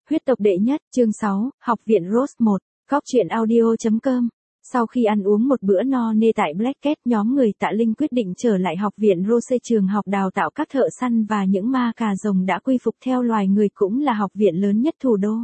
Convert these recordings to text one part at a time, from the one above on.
Huyết tộc đệ nhất, chương 6, học viện Rose 1, góc truyện audio.com. Sau khi ăn uống một bữa no nê tại Black Cat, nhóm người Tạ Linh quyết định trở lại học viện Rose, trường học đào tạo các thợ săn và những ma cà rồng đã quy phục theo loài người, cũng là học viện lớn nhất thủ đô.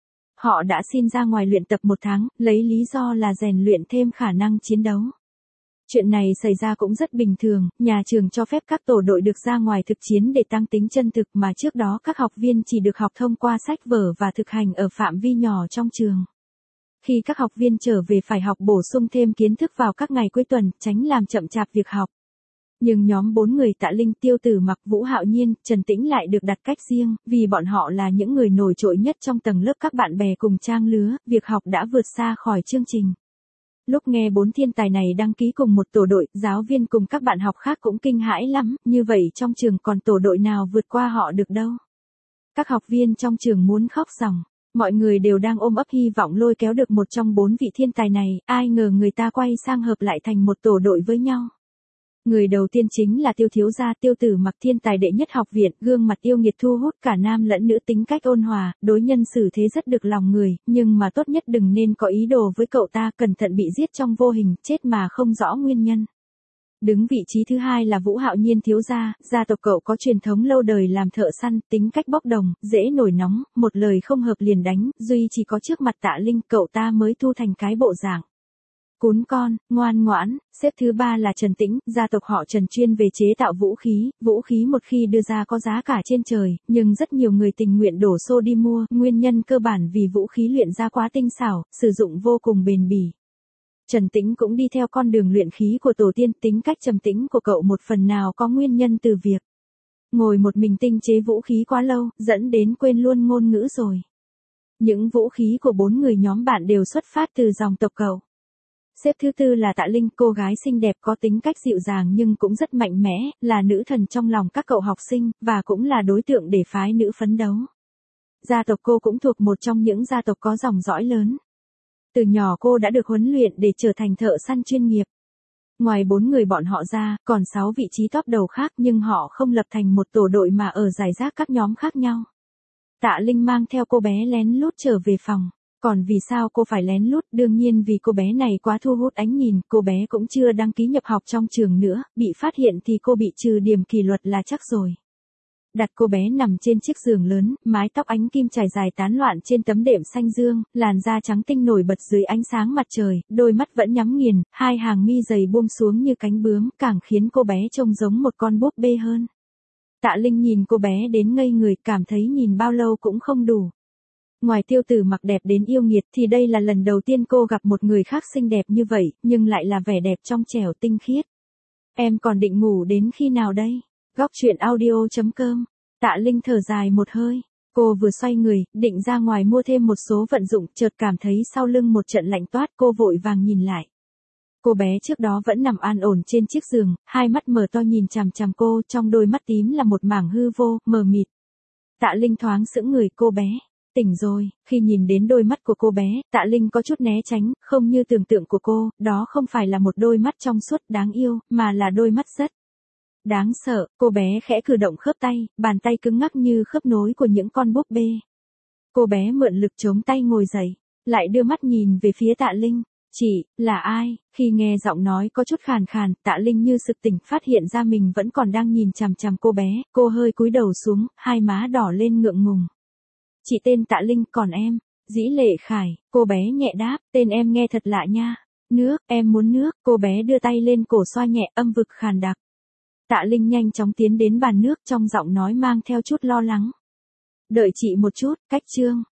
Họ đã xin ra ngoài luyện tập 1 tháng, lấy lý do là rèn luyện thêm khả năng chiến đấu. Chuyện này xảy ra cũng rất bình thường, nhà trường cho phép các tổ đội được ra ngoài thực chiến để tăng tính chân thực, mà trước đó các học viên chỉ được học thông qua sách vở và thực hành ở phạm vi nhỏ trong trường. Khi các học viên trở về phải học bổ sung thêm kiến thức vào các ngày cuối tuần, tránh làm chậm chạp việc học. Nhưng nhóm 4 người Tạ Linh, Tiêu Tử Mặc, Vũ Hạo Nhiên, Trần Tĩnh lại được đặt cách riêng, vì bọn họ là những người nổi trội nhất trong tầng lớp các bạn bè cùng trang lứa, việc học đã vượt xa khỏi chương trình. Lúc nghe 4 thiên tài này đăng ký cùng một tổ đội, giáo viên cùng các bạn học khác cũng kinh hãi lắm, như vậy trong trường còn tổ đội nào vượt qua họ được đâu. Các học viên trong trường muốn khóc ròng, mọi người đều đang ôm ấp hy vọng lôi kéo được một trong 4 vị thiên tài này, ai ngờ người ta quay sang hợp lại thành một tổ đội với nhau. Người đầu tiên chính là Tiêu thiếu gia Tiêu Tử Mặc, thiên tài đệ nhất học viện, gương mặt yêu nghiệt thu hút cả nam lẫn nữ, tính cách ôn hòa, đối nhân xử thế rất được lòng người, nhưng mà tốt nhất đừng nên có ý đồ với cậu ta, cẩn thận bị giết trong vô hình, chết mà không rõ nguyên nhân. Đứng vị trí thứ hai là Vũ Hạo Nhiên thiếu gia, gia tộc cậu có truyền thống lâu đời làm thợ săn, tính cách bốc đồng, dễ nổi nóng, một lời không hợp liền đánh, duy chỉ có trước mặt Tạ Linh cậu ta mới thu thành cái bộ dạng cún con, ngoan ngoãn. Xếp thứ 3 là Trần Tĩnh, gia tộc họ Trần chuyên về chế tạo vũ khí một khi đưa ra có giá cả trên trời, nhưng rất nhiều người tình nguyện đổ xô đi mua, nguyên nhân cơ bản vì vũ khí luyện ra quá tinh xảo, sử dụng vô cùng bền bỉ. Trần Tĩnh cũng đi theo con đường luyện khí của tổ tiên, tính cách trầm tĩnh của cậu một phần nào có nguyên nhân từ việc ngồi một mình tinh chế vũ khí quá lâu, dẫn đến quên luôn ngôn ngữ rồi. Những vũ khí của 4 người nhóm bạn đều xuất phát từ dòng tộc cậu. Xếp thứ 4 là Tạ Linh, cô gái xinh đẹp có tính cách dịu dàng nhưng cũng rất mạnh mẽ, là nữ thần trong lòng các cậu học sinh, và cũng là đối tượng để phái nữ phấn đấu. Gia tộc cô cũng thuộc một trong những gia tộc có dòng dõi lớn. Từ nhỏ cô đã được huấn luyện để trở thành thợ săn chuyên nghiệp. Ngoài 4 người bọn họ ra, còn 6 vị trí top đầu khác, nhưng họ không lập thành một tổ đội mà ở rải rác các nhóm khác nhau. Tạ Linh mang theo cô bé lén lút trở về phòng. Còn vì sao cô phải lén lút? Đương nhiên vì cô bé này quá thu hút ánh nhìn, cô bé cũng chưa đăng ký nhập học trong trường nữa, bị phát hiện thì cô bị trừ điểm kỷ luật là chắc rồi. Đặt cô bé nằm trên chiếc giường lớn, mái tóc ánh kim trải dài tán loạn trên tấm đệm xanh dương, làn da trắng tinh nổi bật dưới ánh sáng mặt trời, đôi mắt vẫn nhắm nghiền, hai hàng mi dày buông xuống như cánh bướm, càng khiến cô bé trông giống một con búp bê hơn. Tạ Linh nhìn cô bé đến ngây người, cảm thấy nhìn bao lâu cũng không đủ. Ngoài Tiêu Tử Mặc đẹp đến yêu nghiệt thì đây là lần đầu tiên cô gặp một người khác xinh đẹp như vậy, nhưng lại là vẻ đẹp trong trẻo tinh khiết. Em còn định ngủ đến khi nào đây? Góc truyện audio.com. Tạ Linh thở dài một hơi. Cô vừa xoay người, định ra ngoài mua thêm một số vận dụng, chợt cảm thấy sau lưng một trận lạnh toát, cô vội vàng nhìn lại. Cô bé trước đó vẫn nằm an ổn trên chiếc giường, hai mắt mở to nhìn chằm chằm cô, trong đôi mắt tím là một mảng hư vô, mờ mịt. Tạ Linh thoáng sững người, cô bé tỉnh rồi. Khi nhìn đến đôi mắt của cô bé, Tạ Linh có chút né tránh, không như tưởng tượng của cô, đó không phải là một đôi mắt trong suốt đáng yêu, mà là đôi mắt rất đáng sợ. Cô bé khẽ cử động khớp tay, bàn tay cứng ngắc như khớp nối của những con búp bê. Cô bé mượn lực chống tay ngồi dậy, lại đưa mắt nhìn về phía Tạ Linh. Chị, là ai? Khi nghe giọng nói có chút khàn khàn, Tạ Linh như sực tỉnh, phát hiện ra mình vẫn còn đang nhìn chằm chằm cô bé, cô hơi cúi đầu xuống, hai má đỏ lên ngượng ngùng. Chị tên Tạ Linh, còn em? Dĩ Lệ Khải, cô bé nhẹ đáp, tên em nghe thật lạ nha. Nước, em muốn nước. Cô bé đưa tay lên cổ xoa nhẹ, âm vực khàn đặc. Tạ Linh nhanh chóng tiến đến bàn nước, trong giọng nói mang theo chút lo lắng. Đợi chị một chút, cách chương.